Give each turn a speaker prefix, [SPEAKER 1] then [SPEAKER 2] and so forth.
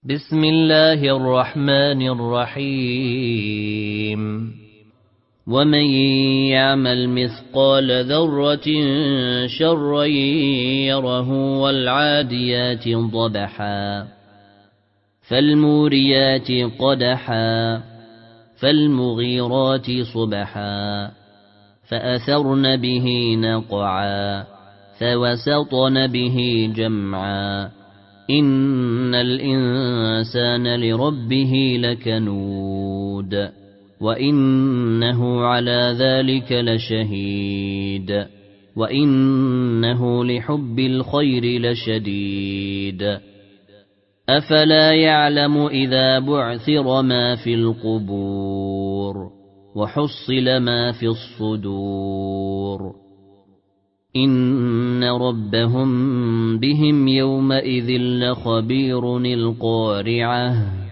[SPEAKER 1] بسم الله الرحمن الرحيم ومن يعمل مثقال ذرة شرا يره والعاديات ضبحا فالموريات قدحا فالمغيرات صبحا فأثرن به نقعا فوسطن به جمعا إن الإنسان لربه لكنود وإنه على ذلك لشهيد وإنه لحب الخير لشديد أفلا يعلم إذا بعثر ما في القبور وحصل ما في الصدور إن ربهم بهم يومئذ لخبير القارعة